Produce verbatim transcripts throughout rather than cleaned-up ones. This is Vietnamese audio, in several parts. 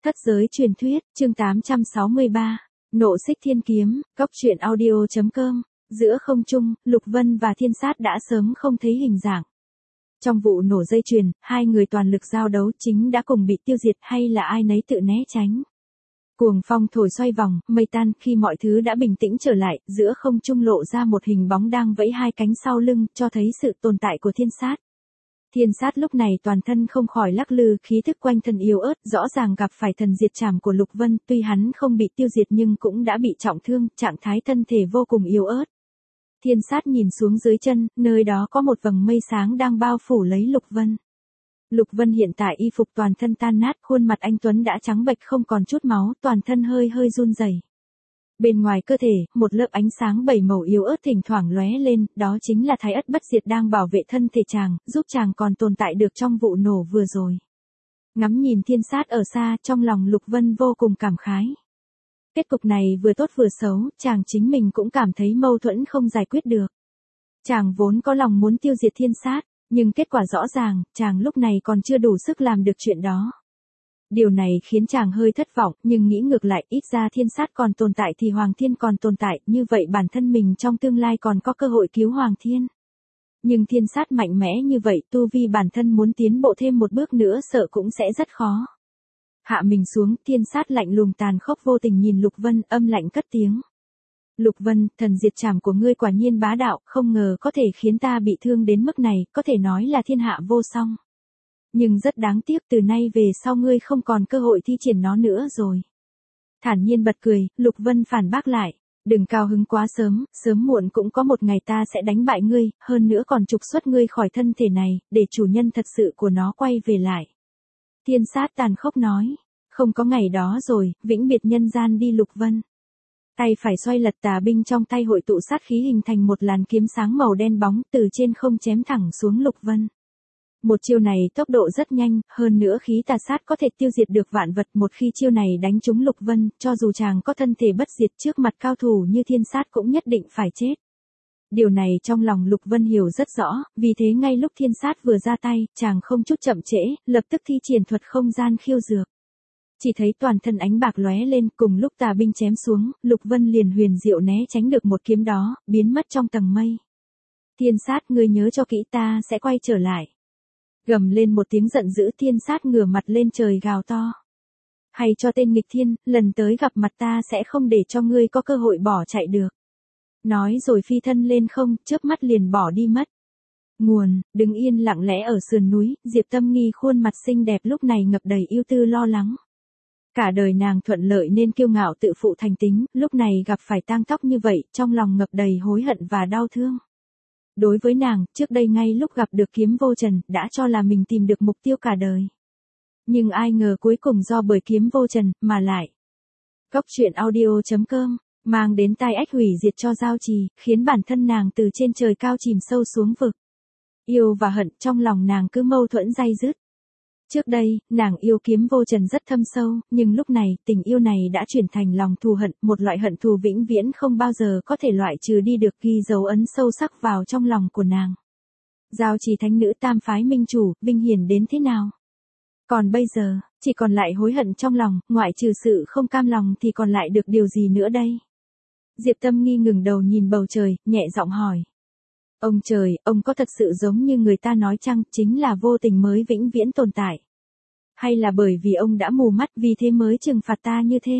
Thất giới truyền thuyết, chương tám trăm sáu mươi ba, Nộ xích thiên kiếm, góc truyện audio chấm com, giữa không trung, Lục Vân và Thiên Sát đã sớm không thấy hình dạng. Trong vụ nổ dây chuyền, hai người toàn lực giao đấu chính đã cùng bị tiêu diệt hay là ai nấy tự né tránh. Cuồng phong thổi xoay vòng, mây tan, khi mọi thứ đã bình tĩnh trở lại, giữa không trung lộ ra một hình bóng đang vẫy hai cánh sau lưng, cho thấy sự tồn tại của Thiên Sát. Thiên Sát lúc này toàn thân không khỏi lắc lư, khí thức quanh thân yếu ớt, rõ ràng gặp phải thần diệt trảm của Lục Vân, tuy hắn không bị tiêu diệt nhưng cũng đã bị trọng thương, trạng thái thân thể vô cùng yếu ớt. Thiên Sát nhìn xuống dưới chân, nơi đó có một vầng mây sáng đang bao phủ lấy Lục Vân. Lục Vân hiện tại y phục toàn thân tan nát, khuôn mặt anh tuấn đã trắng bệch không còn chút máu, toàn thân hơi hơi run rẩy. Bên ngoài cơ thể, một lớp ánh sáng bảy màu yếu ớt thỉnh thoảng lóe lên, đó chính là Thái Ất Bất Diệt đang bảo vệ thân thể chàng, giúp chàng còn tồn tại được trong vụ nổ vừa rồi. Ngắm nhìn Thiên Sát ở xa, trong lòng Lục Vân vô cùng cảm khái. Kết cục này vừa tốt vừa xấu, chàng chính mình cũng cảm thấy mâu thuẫn không giải quyết được. Chàng vốn có lòng muốn tiêu diệt Thiên Sát, nhưng kết quả rõ ràng, chàng lúc này còn chưa đủ sức làm được chuyện đó. Điều này khiến chàng hơi thất vọng, nhưng nghĩ ngược lại, ít ra Thiên Sát còn tồn tại thì Hoàng Thiên còn tồn tại, như vậy bản thân mình trong tương lai còn có cơ hội cứu Hoàng Thiên. Nhưng Thiên Sát mạnh mẽ như vậy, tu vi bản thân muốn tiến bộ thêm một bước nữa sợ cũng sẽ rất khó. Hạ mình xuống, Thiên Sát lạnh lùng tàn khốc vô tình nhìn Lục Vân, âm lạnh cất tiếng. Lục Vân, thần diệt trảm của ngươi quả nhiên bá đạo, không ngờ có thể khiến ta bị thương đến mức này, có thể nói là thiên hạ vô song. Nhưng rất đáng tiếc, từ nay về sau ngươi không còn cơ hội thi triển nó nữa rồi. Thản nhiên bật cười, Lục Vân phản bác lại. Đừng cao hứng quá sớm, sớm muộn cũng có một ngày ta sẽ đánh bại ngươi, hơn nữa còn trục xuất ngươi khỏi thân thể này, để chủ nhân thật sự của nó quay về lại. Thiên Sát tàn khốc nói, không có ngày đó rồi, vĩnh biệt nhân gian đi Lục Vân. Tay phải xoay lật, tà binh trong tay hội tụ sát khí hình thành một làn kiếm sáng màu đen bóng, từ trên không chém thẳng xuống Lục Vân. Một chiêu này tốc độ rất nhanh, hơn nữa khí tà sát có thể tiêu diệt được vạn vật, một khi chiêu này đánh trúng Lục Vân, cho dù chàng có thân thể bất diệt trước mặt cao thủ như Thiên Sát cũng nhất định phải chết. Điều này trong lòng Lục Vân hiểu rất rõ, vì thế ngay lúc Thiên Sát vừa ra tay, chàng không chút chậm trễ, lập tức thi triển thuật không gian khiêu dược. Chỉ thấy toàn thân ánh bạc lóe lên, cùng lúc tà binh chém xuống, Lục Vân liền huyền diệu né tránh được một kiếm đó, biến mất trong tầng mây. Thiên Sát, ngươi nhớ cho kỹ, ta sẽ quay trở lại. Gầm lên một tiếng giận dữ, Thiên Sát ngửa mặt lên trời gào to. Hay cho tên nghịch thiên, lần tới gặp mặt ta sẽ không để cho ngươi có cơ hội bỏ chạy được. Nói rồi phi thân lên không, chớp mắt liền bỏ đi mất. Nguồn, đứng yên lặng lẽ ở sườn núi, Diệp Tâm Nghi khuôn mặt xinh đẹp lúc này ngập đầy ưu tư lo lắng. Cả đời nàng thuận lợi nên kiêu ngạo tự phụ thành tính, lúc này gặp phải tang tóc như vậy, trong lòng ngập đầy hối hận và đau thương. Đối với nàng, trước đây ngay lúc gặp được kiếm vô trần, đã cho là mình tìm được mục tiêu cả đời. Nhưng ai ngờ cuối cùng do bởi kiếm vô trần, mà lại. Góc truyện audio chấm com, mang đến tai ách hủy diệt cho giao trì, khiến bản thân nàng từ trên trời cao chìm sâu xuống vực. Yêu và hận trong lòng nàng cứ mâu thuẫn day dứt. Trước đây, nàng yêu kiếm vô trần rất thâm sâu, nhưng lúc này, tình yêu này đã chuyển thành lòng thù hận, một loại hận thù vĩnh viễn không bao giờ có thể loại trừ đi được, ghi dấu ấn sâu sắc vào trong lòng của nàng. Giao trì thánh nữ tam phái minh chủ, vinh hiển đến thế nào? Còn bây giờ, chỉ còn lại hối hận trong lòng, ngoại trừ sự không cam lòng thì còn lại được điều gì nữa đây? Diệp Tâm Nghi ngừng đầu nhìn bầu trời, nhẹ giọng hỏi. Ông trời, ông có thật sự giống như người ta nói chăng, chính là vô tình mới vĩnh viễn tồn tại? Hay là bởi vì ông đã mù mắt vì thế mới trừng phạt ta như thế?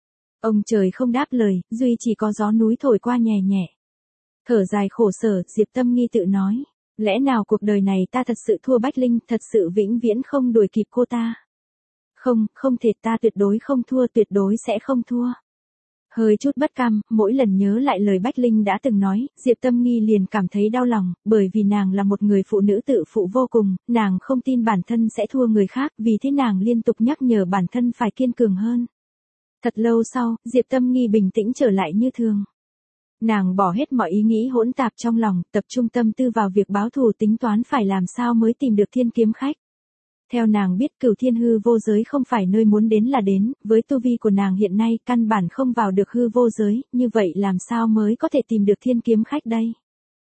Ông trời không đáp lời, duy chỉ có gió núi thổi qua nhẹ nhẹ. Thở dài khổ sở, Diệp Tâm Nghi tự nói. Lẽ nào cuộc đời này ta thật sự thua Bách Linh, thật sự vĩnh viễn không đuổi kịp cô ta? Không, không thể, ta tuyệt đối không thua, tuyệt đối sẽ không thua. Hơi chút bất cam, mỗi lần nhớ lại lời Bách Linh đã từng nói, Diệp Tâm Nghi liền cảm thấy đau lòng, bởi vì nàng là một người phụ nữ tự phụ vô cùng, nàng không tin bản thân sẽ thua người khác, vì thế nàng liên tục nhắc nhở bản thân phải kiên cường hơn. Thật lâu sau, Diệp Tâm Nghi bình tĩnh trở lại như thường. Nàng bỏ hết mọi ý nghĩ hỗn tạp trong lòng, tập trung tâm tư vào việc báo thù, tính toán phải làm sao mới tìm được Thiên Kiếm Khách. Theo nàng biết, Cửu Thiên hư vô giới không phải nơi muốn đến là đến, với tu vi của nàng hiện nay căn bản không vào được hư vô giới, như vậy làm sao mới có thể tìm được Thiên Kiếm Khách đây?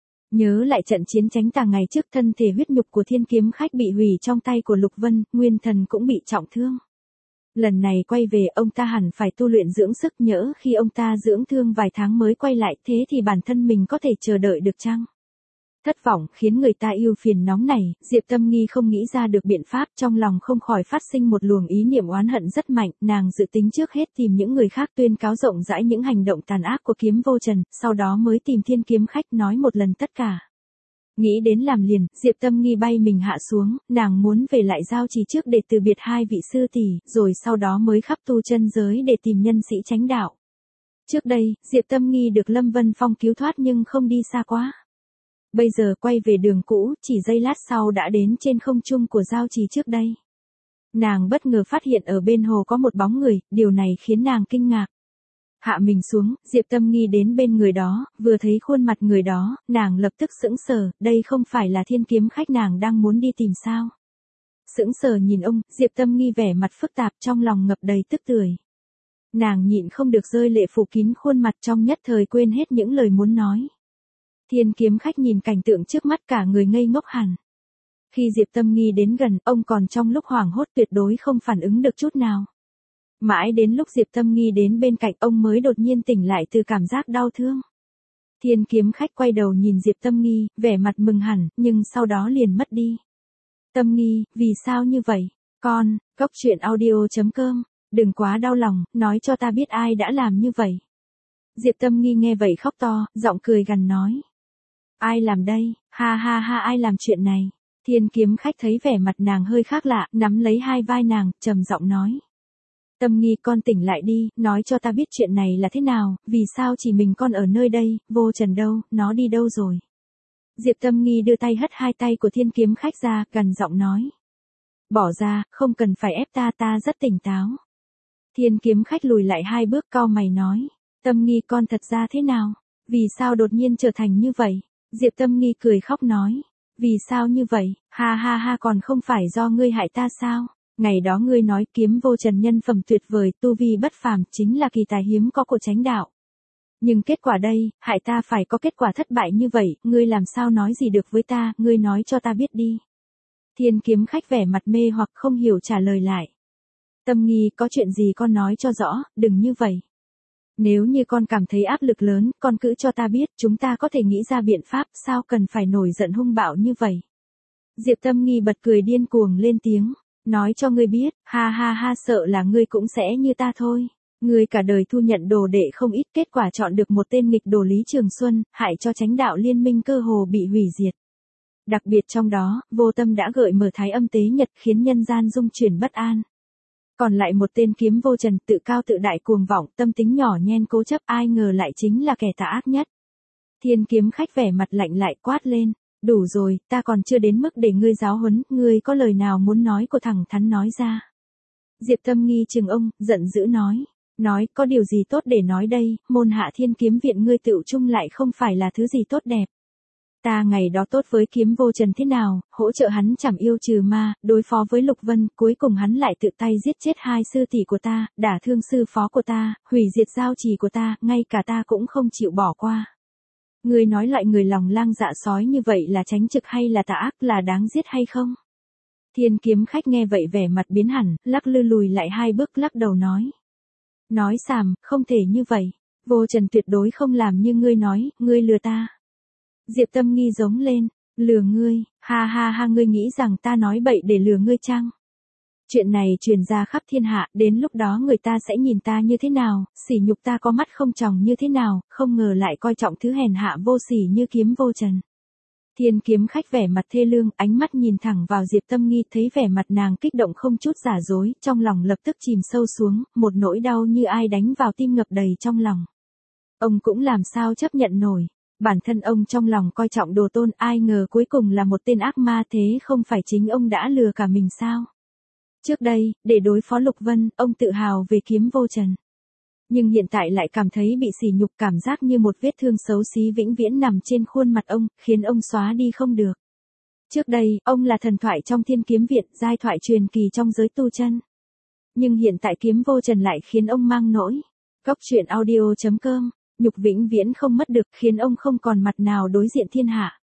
Nhớ lại trận chiến Chánh Tà ngày trước, thân thể huyết nhục của Thiên Kiếm Khách bị hủy trong tay của Lục Vân, nguyên thần cũng bị trọng thương. Lần này quay về ông ta hẳn phải tu luyện dưỡng sức, nhỡ khi ông ta dưỡng thương vài tháng mới quay lại, thế thì bản thân mình có thể chờ đợi được chăng? Thất vọng khiến người ta yêu phiền nóng này, Diệp Tâm Nghi không nghĩ ra được biện pháp, trong lòng không khỏi phát sinh một luồng ý niệm oán hận rất mạnh, nàng dự tính trước hết tìm những người khác tuyên cáo rộng rãi những hành động tàn ác của Kiếm Vô Trần, sau đó mới tìm Thiên Kiếm Khách nói một lần tất cả. Nghĩ đến làm liền, Diệp Tâm Nghi bay mình hạ xuống, nàng muốn về lại giao trì trước để từ biệt hai vị sư tỷ, rồi sau đó mới khắp tu chân giới để tìm nhân sĩ chánh đạo. Trước đây, Diệp Tâm Nghi được Lâm Vân Phong cứu thoát nhưng không đi xa quá. Bây giờ quay về đường cũ, chỉ giây lát sau đã đến trên không trung của giao trì trước đây. Nàng bất ngờ phát hiện ở bên hồ có một bóng người, điều này khiến nàng kinh ngạc. Hạ mình xuống, Diệp Tâm Nghi đến bên người đó, vừa thấy khuôn mặt người đó, nàng lập tức sững sờ, đây không phải là Thiên Kiếm Khách nàng đang muốn đi tìm sao? Sững sờ nhìn ông, Diệp Tâm Nghi vẻ mặt phức tạp, trong lòng ngập đầy tức tưởi. Nàng nhịn không được rơi lệ phủ kín khuôn mặt, trong nhất thời quên hết những lời muốn nói. Thiên Kiếm Khách nhìn cảnh tượng trước mắt cả người ngây ngốc hẳn. Khi Diệp Tâm Nghi đến gần, ông còn trong lúc hoảng hốt tuyệt đối không phản ứng được chút nào. Mãi đến lúc Diệp Tâm Nghi đến bên cạnh ông mới đột nhiên tỉnh lại từ cảm giác đau thương. Thiên Kiếm Khách quay đầu nhìn Diệp Tâm Nghi, vẻ mặt mừng hẳn, nhưng sau đó liền mất đi. Tâm Nghi, vì sao như vậy? Con, Cốc Truyện Audio chấm com, đừng quá đau lòng, nói cho ta biết ai đã làm như vậy. Diệp Tâm Nghi nghe vậy khóc to, giọng cười gằn nói. Ai làm đây, ha ha ha, ai làm chuyện này? Thiên Kiếm Khách thấy vẻ mặt nàng hơi khác lạ, nắm lấy hai vai nàng, trầm giọng nói. Tâm Nghi, con tỉnh lại đi, nói cho ta biết chuyện này là thế nào, vì sao chỉ mình con ở nơi đây, Vô Trần đâu, nó đi đâu rồi? Diệp Tâm Nghi đưa tay hất hai tay của Thiên Kiếm Khách ra, gần giọng nói. Bỏ ra, không cần phải ép ta, ta rất tỉnh táo. Thiên Kiếm Khách lùi lại hai bước, cau mày nói. Tâm Nghi, con thật ra thế nào? Vì sao đột nhiên trở thành như vậy? Diệp Tâm Nghi cười khóc nói. Vì sao như vậy, ha ha ha, còn không phải do ngươi hại ta sao? Ngày đó ngươi nói Kiếm Vô Trần nhân phẩm tuyệt vời, tu vi bất phàm, chính là kỳ tài hiếm có của chánh đạo. Nhưng kết quả đây, hại ta phải có kết quả thất bại như vậy, ngươi làm sao nói gì được với ta, ngươi nói cho ta biết đi. Thiên Kiếm Khách vẻ mặt mê hoặc không hiểu trả lời lại. Tâm Nghi, có chuyện gì con nói cho rõ, đừng như vậy. Nếu như con cảm thấy áp lực lớn, con cứ cho ta biết, chúng ta có thể nghĩ ra biện pháp, sao cần phải nổi giận hung bạo như vậy. Diệp Tâm Nghi bật cười điên cuồng lên tiếng. Nói cho ngươi biết, ha ha ha, sợ là ngươi cũng sẽ như ta thôi. Ngươi cả đời thu nhận đồ đệ không ít, kết quả chọn được một tên nghịch đồ Lý Trường Xuân, hại cho chánh đạo liên minh cơ hồ bị hủy diệt. Đặc biệt trong đó, Vô Tâm đã gợi mở thái âm tế nhật khiến nhân gian dung chuyển bất an. Còn lại một tên Kiếm Vô Trần tự cao tự đại cuồng vọng, tâm tính nhỏ nhen cố chấp, ai ngờ lại chính là kẻ tà ác nhất. Thiên Kiếm Khách vẻ mặt lạnh lại quát lên. Đủ rồi, ta còn chưa đến mức để ngươi giáo huấn, ngươi có lời nào muốn nói của thẳng thắn nói ra. Diệp Tâm Nghi chừng ông, giận dữ nói. Nói, có điều gì tốt để nói đây, môn hạ Thiên Kiếm viện ngươi tựu chung lại không phải là thứ gì tốt đẹp. Ta ngày đó tốt với Kiếm Vô Trần thế nào, hỗ trợ hắn chảm yêu trừ ma, đối phó với Lục Vân, cuối cùng hắn lại tự tay giết chết hai sư tỷ của ta, đả thương sư phó của ta, hủy diệt giao trì của ta, ngay cả ta cũng không chịu bỏ qua. Ngươi nói loại người lòng lang dạ sói như vậy là tránh trực hay là tà ác, là đáng giết hay không? Thiên Kiếm Khách nghe vậy vẻ mặt biến hẳn, lắc lư lùi lại hai bước lắc đầu nói. Nói xàm, không thể như vậy. Vô Trần tuyệt đối không làm như ngươi nói, ngươi lừa ta. Diệp Tâm Nghi giống lên, lừa ngươi, ha ha ha, ngươi nghĩ rằng ta nói bậy để lừa ngươi chăng? Chuyện này truyền ra khắp thiên hạ, đến lúc đó người ta sẽ nhìn ta như thế nào, sỉ nhục ta có mắt không tròng như thế nào, không ngờ lại coi trọng thứ hèn hạ vô sỉ như Kiếm Vô Trần. Thiên Kiếm Khách vẻ mặt thê lương, ánh mắt nhìn thẳng vào Diệp Tâm Nghi, thấy vẻ mặt nàng kích động không chút giả dối, trong lòng lập tức chìm sâu xuống, một nỗi đau như ai đánh vào tim ngập đầy trong lòng. Ông cũng làm sao chấp nhận nổi. Bản thân ông trong lòng coi trọng đồ tôn, ai ngờ cuối cùng là một tên ác ma, thế không phải chính ông đã lừa cả mình sao? Trước đây, để đối phó Lục Vân, ông tự hào về Kiếm Vô Trần. Nhưng hiện tại lại cảm thấy bị sỉ nhục, cảm giác như một vết thương xấu xí vĩnh viễn nằm trên khuôn mặt ông, khiến ông xóa đi không được. Trước đây, ông là thần thoại trong Thiên Kiếm viện, giai thoại truyền kỳ trong giới tu chân. Nhưng hiện tại Kiếm Vô Trần lại khiến ông mang nỗi. Cốc Truyện Audio chấm com, nhục vĩnh viễn không mất được, khiến ông không còn mặt nào đối diện thiên hạ.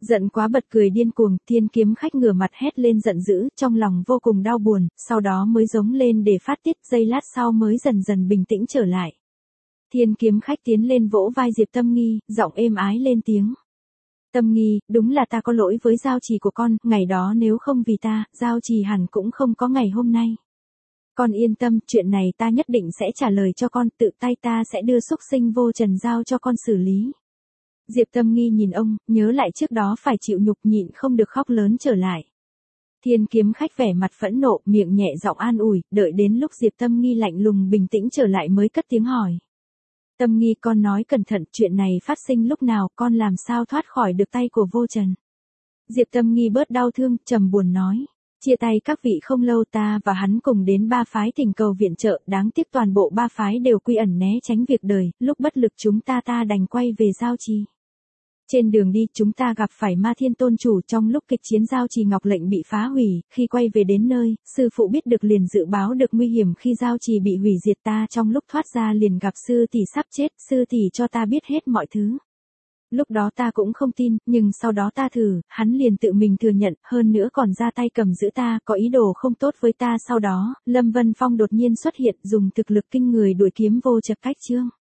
Giận quá bật cười điên cuồng, thiên kiếm khách ngửa mặt hét lên giận dữ, trong lòng vô cùng đau buồn, sau đó mới giống lên để phát tiết, giây lát sau mới dần dần bình tĩnh trở lại. Thiên kiếm khách tiến lên vỗ vai Diệp Tâm Nghi, giọng êm ái lên tiếng. Tâm Nghi, đúng là ta có lỗi với giao trì của con, ngày đó nếu không vì ta, giao trì hẳn cũng không có ngày hôm nay. Con yên tâm, chuyện này ta nhất định sẽ trả lời cho con, tự tay ta sẽ đưa xúc sinh vô trần giao cho con xử lý. Diệp Tâm Nghi nhìn ông, nhớ lại trước đó phải chịu nhục nhịn không được khóc lớn trở lại. Thiên kiếm khách vẻ mặt phẫn nộ, miệng nhẹ giọng an ủi, đợi đến lúc Diệp Tâm Nghi lạnh lùng bình tĩnh trở lại mới cất tiếng hỏi. Tâm Nghi, con nói cẩn thận, chuyện này phát sinh lúc nào, con làm sao thoát khỏi được tay của vô trần. Diệp Tâm Nghi bớt đau thương, trầm buồn nói. Chia tay các vị không lâu ta và hắn cùng đến ba phái thỉnh cầu viện trợ, đáng tiếc toàn bộ ba phái đều quy ẩn né tránh việc đời, lúc bất lực chúng ta ta đành quay về giao trì. Trên đường đi chúng ta gặp phải Ma Thiên Tôn Chủ, trong lúc kịch chiến giao trì ngọc lệnh bị phá hủy, khi quay về đến nơi, sư phụ biết được liền dự báo được nguy hiểm khi giao trì bị hủy diệt, ta trong lúc thoát ra liền gặp sư tỷ sắp chết, sư tỷ cho ta biết hết mọi thứ. Lúc đó ta cũng không tin, nhưng sau đó ta thử, hắn liền tự mình thừa nhận, hơn nữa còn ra tay cầm giữ ta, có ý đồ không tốt với ta. Sau đó, Lâm Vân Phong đột nhiên xuất hiện, dùng thực lực kinh người đuổi kiếm vô Trạch Cách Trương.